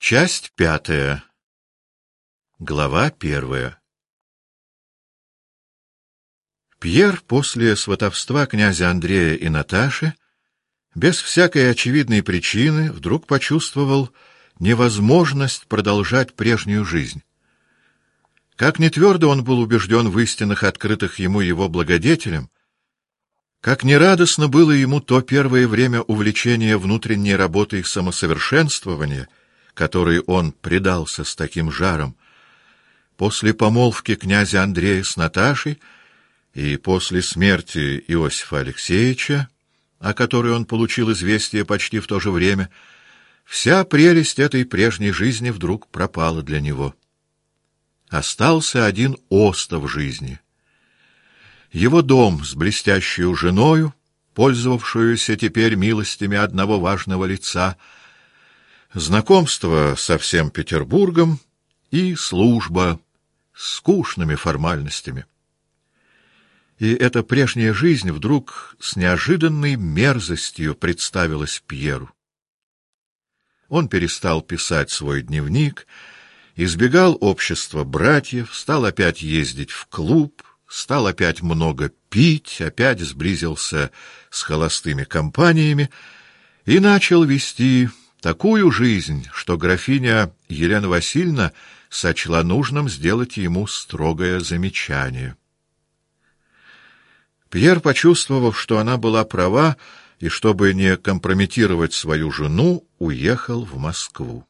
Часть 5. Глава 1. Пьер после сватовства князя Андрея и Наташи без всякой очевидной причины вдруг почувствовал невозможность продолжать прежнюю жизнь. Как не твердо он был убежден в истинах, открытых ему его благодетелем, как нерадостно было ему то первое время увлечения внутренней работой самосовершенствования, которой он предался с таким жаром, после помолвки князя Андрея с Наташей и после смерти Иосифа Алексеевича, о которой он получил известие почти в то же время, вся прелесть этой прежней жизни вдруг пропала для него. Остался один остов жизни. Его дом с блестящей женою, пользовавшуюся теперь милостями одного важного лица, знакомство со всем Петербургом и служба с скучными формальностями. И эта прежняя жизнь вдруг с неожиданной мерзостью представилась Пьеру. Он перестал писать свой дневник, избегал общества братьев, стал опять ездить в клуб, стал опять много пить, опять сблизился с холостыми компаниями и начал вести такую жизнь, что графиня Елена Васильевна сочла нужным сделать ему строгое замечание. Пьер, почувствовав, что она была права, и чтобы не компрометировать свою жену, уехал в Москву.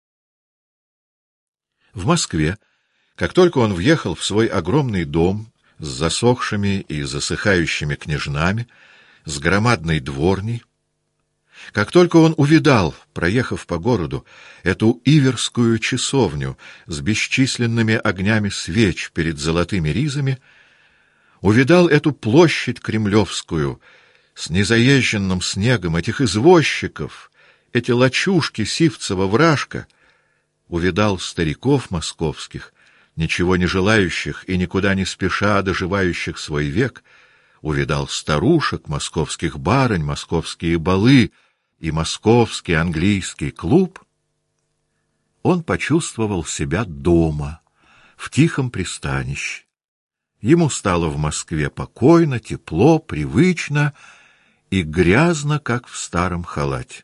В Москве, как только он въехал в свой огромный дом с засохшими и засыхающими княжнами, с громадной дворней, как только он увидал, проехав по городу, эту иверскую часовню с бесчисленными огнями свеч перед золотыми ризами, увидал эту площадь кремлевскую с незаезженным снегом, этих извозчиков, эти лачужки Сивцева-Вражка, увидал стариков московских, ничего не желающих и никуда не спеша доживающих свой век, увидал старушек, московских барынь, московские балы и московский английский клуб, он почувствовал себя дома, в тихом пристанище. Ему стало в Москве покойно, тепло, привычно и грязно, как в старом халате.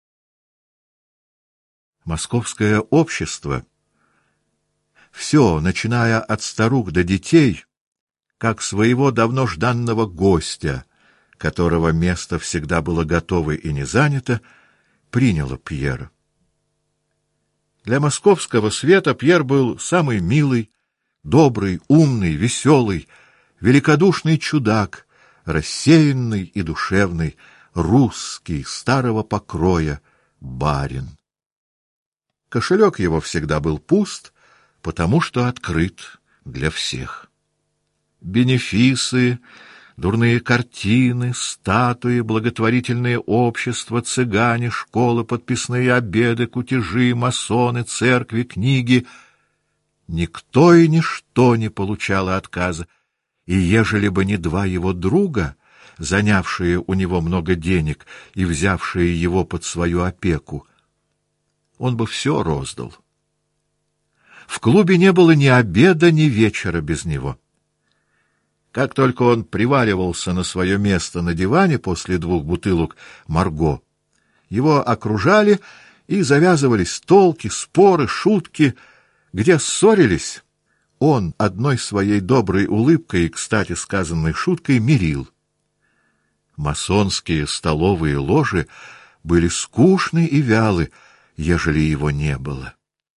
Московское общество, все, начиная от старух до детей, как своего давно жданного гостя, которого место всегда было готово и не занято, приняло Пьера. Для московского света Пьер был самый милый, добрый, умный, веселый, великодушный чудак, рассеянный и душевный, русский, старого покроя, барин. Кошелек его всегда был пуст, потому что открыт для всех. Бенефисы, дурные картины, статуи, благотворительные общества, цыгане, школы, подписные обеды, кутежи, масоны, церкви, книги — никто и ничто не получало отказа, и ежели бы не два его друга, занявшие у него много денег и взявшие его под свою опеку, он бы все роздал. В клубе не было ни обеда, ни вечера без него. Как только он приваливался на свое место на диване после 2 бутылок Марго, его окружали и завязывались толки, споры, шутки. Где ссорились, он одной своей доброй улыбкой и, кстати сказанной шуткой, мирил. Масонские столовые ложи были скучны и вялы, ежели его не было.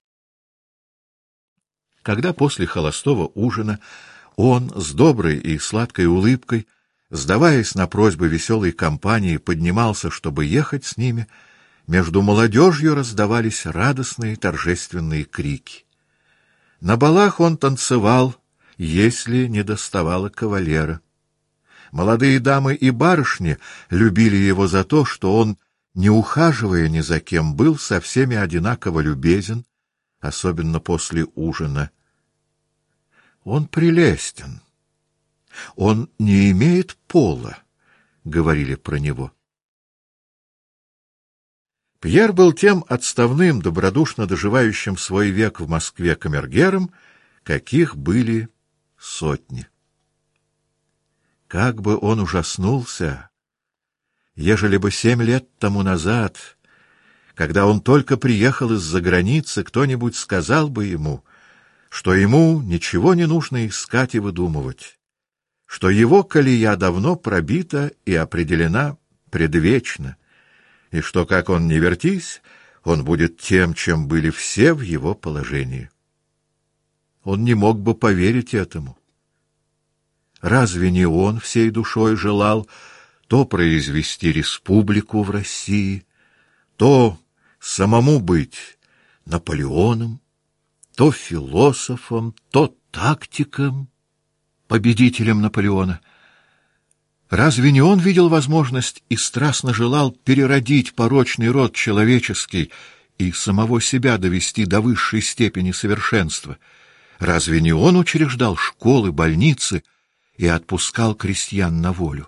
Когда после холостого ужина он с доброй и сладкой улыбкой, сдаваясь на просьбы веселой компании, поднимался, чтобы ехать с ними, между молодежью раздавались радостные торжественные крики. На балах он танцевал, если не доставало кавалера. Молодые дамы и барышни любили его за то, что он, не ухаживая ни за кем, был со всеми одинаково любезен, особенно после ужина. Он прелестен. Он не имеет пола, — говорили про него. Пьер был тем отставным, добродушно доживающим свой век в Москве камергером, каких были сотни. Как бы он ужаснулся, ежели бы 7 лет тому назад, когда он только приехал из-за границы, кто-нибудь сказал бы ему, что ему ничего не нужно искать и выдумывать, что его колея давно пробита и определена предвечно, и что, как он ни вертись, он будет тем, чем были все в его положении. Он не мог бы поверить этому. Разве не он всей душой желал то произвести республику в России, то самому быть Наполеоном, то философом, то тактиком, победителем Наполеона? Разве не он видел возможность и страстно желал переродить порочный род человеческий и самого себя довести до высшей степени совершенства? Разве не он учреждал школы, больницы и отпускал крестьян на волю?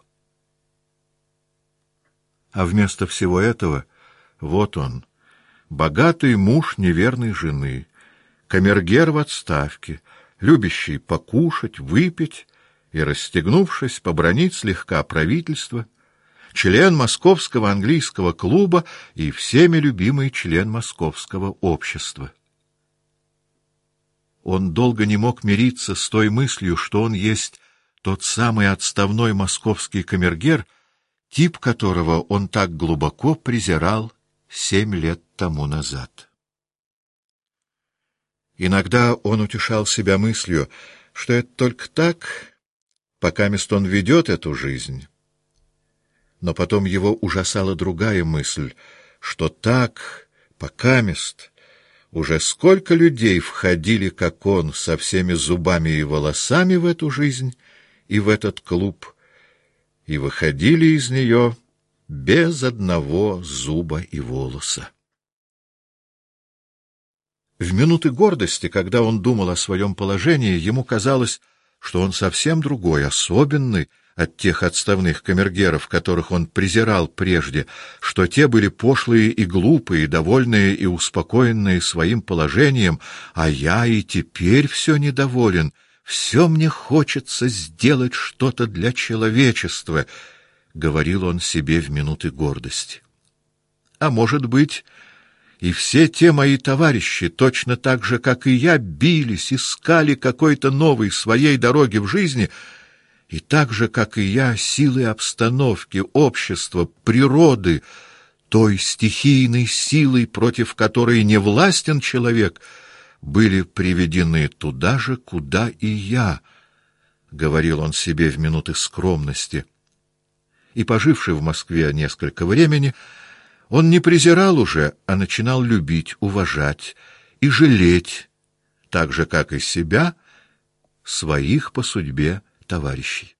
А вместо всего этого вот он, богатый муж неверной жены, камергер в отставке, любящий покушать, выпить и, расстегнувшись, побранить слегка правительство, член Московского английского клуба и всеми любимый член Московского общества. Он долго не мог мириться с той мыслью, что он есть тот самый отставной московский камергер, тип которого он так глубоко презирал 7 лет тому назад. Иногда он утешал себя мыслью, что это только так, покамест он ведет эту жизнь. Но потом его ужасала другая мысль, что так, покамест, уже сколько людей входили, как он, со всеми зубами и волосами в эту жизнь и в этот клуб, и выходили из нее без одного зуба и волоса. В минуты гордости, когда он думал о своем положении, ему казалось, что он совсем другой, особенный от тех отставных камергеров, которых он презирал прежде, что те были пошлые и глупые, довольные и успокоенные своим положением, а я и теперь все недоволен, все мне хочется сделать что-то для человечества, — говорил он себе в минуты гордости. А может быть, и все те мои товарищи, точно так же, как и я, бились, искали какой-то новой своей дороги в жизни, и так же, как и я, силы обстановки, общества, природы, той стихийной силой, против которой не властен человек, были приведены туда же, куда и я, — говорил он себе в минуты скромности. И, поживший в Москве несколько времени, он не презирал уже, а начинал любить, уважать и жалеть, так же, как и себя, своих по судьбе товарищей.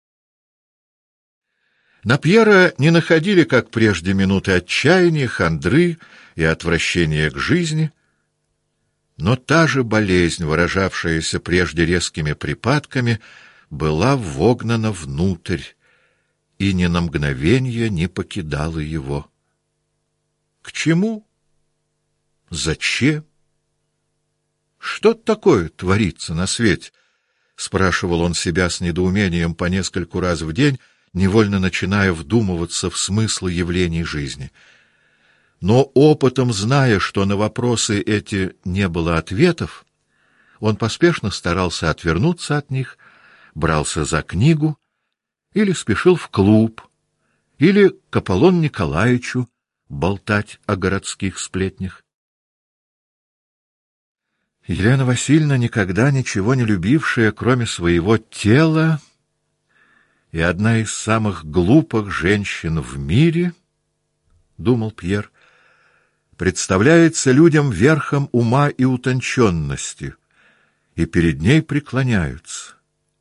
На Пьера не находили, как прежде, минуты отчаяния, хандры и отвращения к жизни, но та же болезнь, выражавшаяся прежде резкими припадками, была вогнана внутрь и ни на мгновенье не покидала его. К чему? Зачем? Что такое творится на свете? — спрашивал он себя с недоумением по нескольку раз в день, невольно начиная вдумываться в смысл явлений жизни. Но опытом зная, что на вопросы эти не было ответов, он поспешно старался отвернуться от них, брался за книгу или спешил в клуб, или к Аполлону Николаевичу болтать о городских сплетнях. Елена Васильевна, никогда ничего не любившая, кроме своего тела, и одна из самых глупых женщин в мире, — думал Пьер, — представляется людям верхом ума и утонченности, и перед ней преклоняются.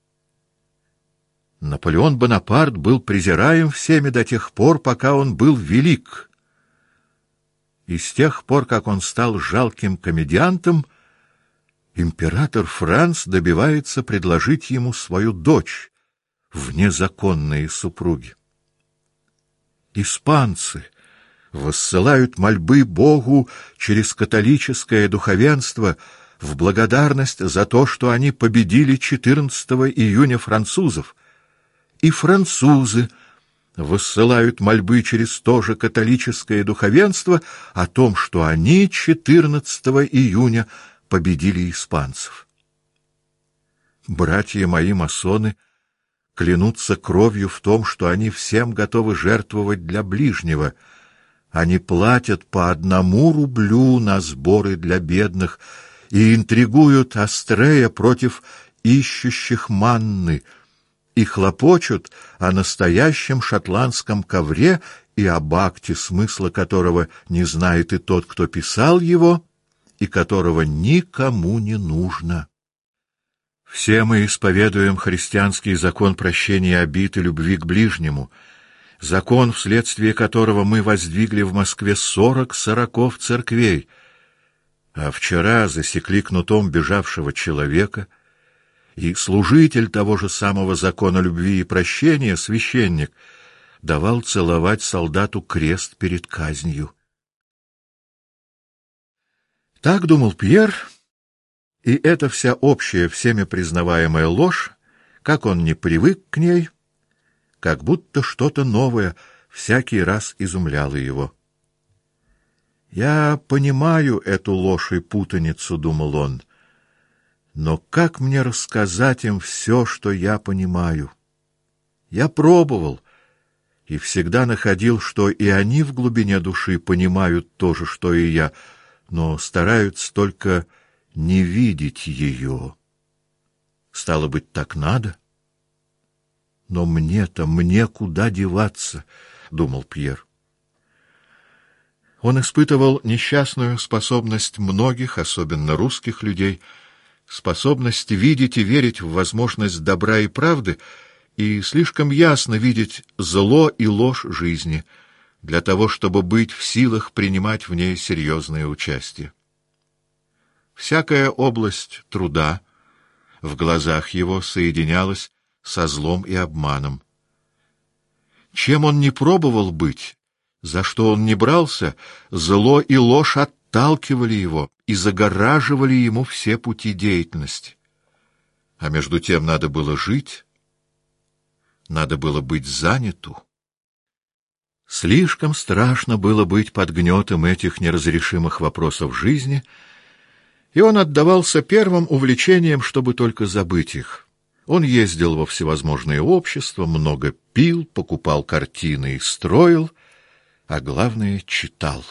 Наполеон Бонапарт был презираем всеми до тех пор, пока он был велик. И с тех пор, как он стал жалким комедиантом, император Франц добивается предложить ему свою дочь в незаконные супруги. Испанцы, воссылают мольбы Богу через католическое духовенство в благодарность за то, что они победили 14 июня французов. И французы воссылают мольбы через то же католическое духовенство о том, что они 14 июня победили испанцев. Братья мои масоны клянутся кровью в том, что они всем готовы жертвовать для ближнего. Они платят по 1 рублю на сборы для бедных и интригуют Астрея против ищущих манны, и хлопочут о настоящем шотландском ковре и об акте, смысла которого не знает и тот, кто писал его, и которого никому не нужно. Все мы исповедуем христианский закон прощения обид и любви к ближнему, закон, вследствие которого мы воздвигли в Москве 40 церквей, а вчера засекли кнутом бежавшего человека, и служитель того же самого закона любви и прощения, священник, давал целовать солдату крест перед казнью. Так думал Пьер, и эта вся общая, всеми признаваемая ложь, как он не привык к ней, как будто что-то новое всякий раз изумляло его. «Я понимаю эту ложь и путаницу», — думал он, — «но как мне рассказать им все, что я понимаю? Я пробовал и всегда находил, что и они в глубине души понимают то же, что и я, но стараются только не видеть ее. Стало быть, так надо? Но мне куда деваться?» — думал Пьер. Он испытывал несчастную способность многих, особенно русских людей, способность видеть и верить в возможность добра и правды и слишком ясно видеть зло и ложь жизни для того, чтобы быть в силах принимать в ней серьезное участие. Всякая область труда в глазах его соединялась со злом и обманом. Чем он не пробовал быть, за что он не брался, зло и ложь отталкивали его и загораживали ему все пути деятельности. А между тем надо было жить, надо было быть заняту. Слишком страшно было быть под гнетом этих неразрешимых вопросов жизни, и он отдавался первым увлечениям, чтобы только забыть их. Он ездил во всевозможные общества, много пил, покупал картины и строил, а главное — читал.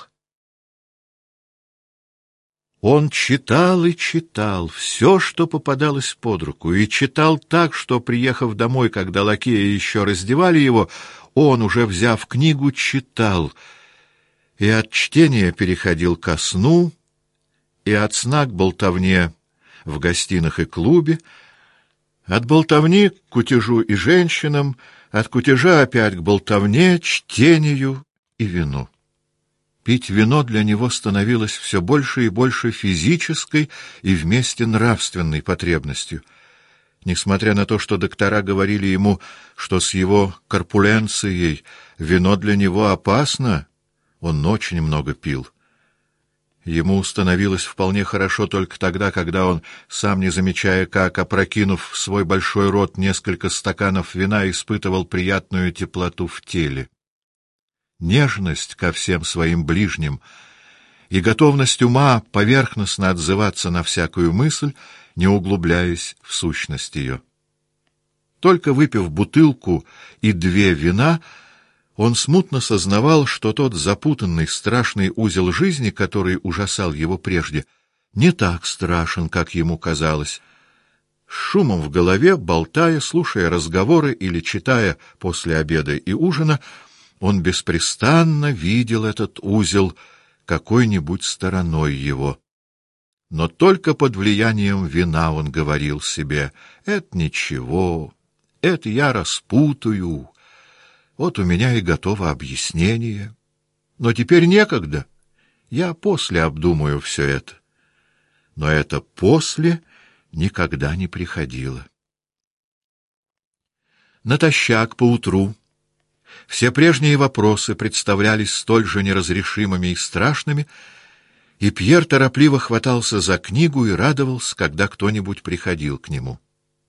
Он читал и читал все, что попадалось под руку, и читал так, что, приехав домой, когда лакеи еще раздевали его, он, уже взяв книгу, читал, и от чтения переходил ко сну, и от сна к болтовне в гостинах и клубе, от болтовни к кутежу и женщинам, от кутежа опять к болтовне, чтению и вину. Пить вино для него становилось все больше и больше физической и вместе нравственной потребностью. Несмотря на то, что доктора говорили ему, что с его корпуленцией вино для него опасно, он очень много пил. Ему становилось вполне хорошо только тогда, когда он, сам не замечая как, опрокинув в свой большой рот несколько стаканов вина, испытывал приятную теплоту в теле. Нежность ко всем своим ближним и готовность ума поверхностно отзываться на всякую мысль, не углубляясь в сущность ее. Только выпив бутылку и 2 вина, он смутно сознавал, что тот запутанный, страшный узел жизни, который ужасал его прежде, не так страшен, как ему казалось. С шумом в голове, болтая, слушая разговоры или читая после обеда и ужина, он беспрестанно видел этот узел какой-нибудь стороной его. Но только под влиянием вина он говорил себе: «Это ничего, это я распутаю. Вот у меня и готово объяснение. Но теперь некогда. Я после обдумаю все это». Но это «после» никогда не приходило. Натощак поутру, Все прежние вопросы представлялись столь же неразрешимыми и страшными, и Пьер торопливо хватался за книгу и радовался, когда кто-нибудь приходил к нему.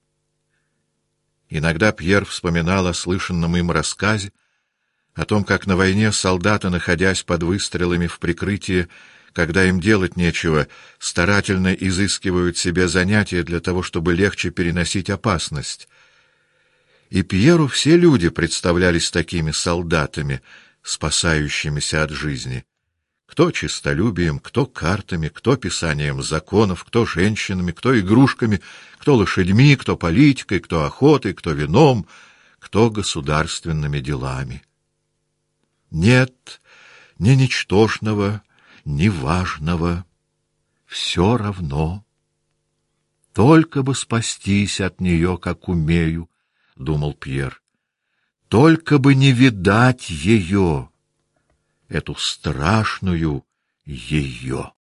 Иногда Пьер вспоминал о слышанном им рассказе, о том, как на войне солдаты, находясь под выстрелами в прикрытии, когда им делать нечего, старательно изыскивают себе занятия для того, чтобы легче переносить опасность. И Пьеру все люди представлялись такими солдатами, спасающимися от жизни. Кто честолюбием, кто картами, кто писанием законов, кто женщинами, кто игрушками, кто лошадьми, кто политикой, кто охотой, кто вином, кто государственными делами. Нет ни ничтожного, ни важного, все равно. Только бы спастись от нее, как умею, — думал Пьер. Только бы не видать ее, эту страшную ее.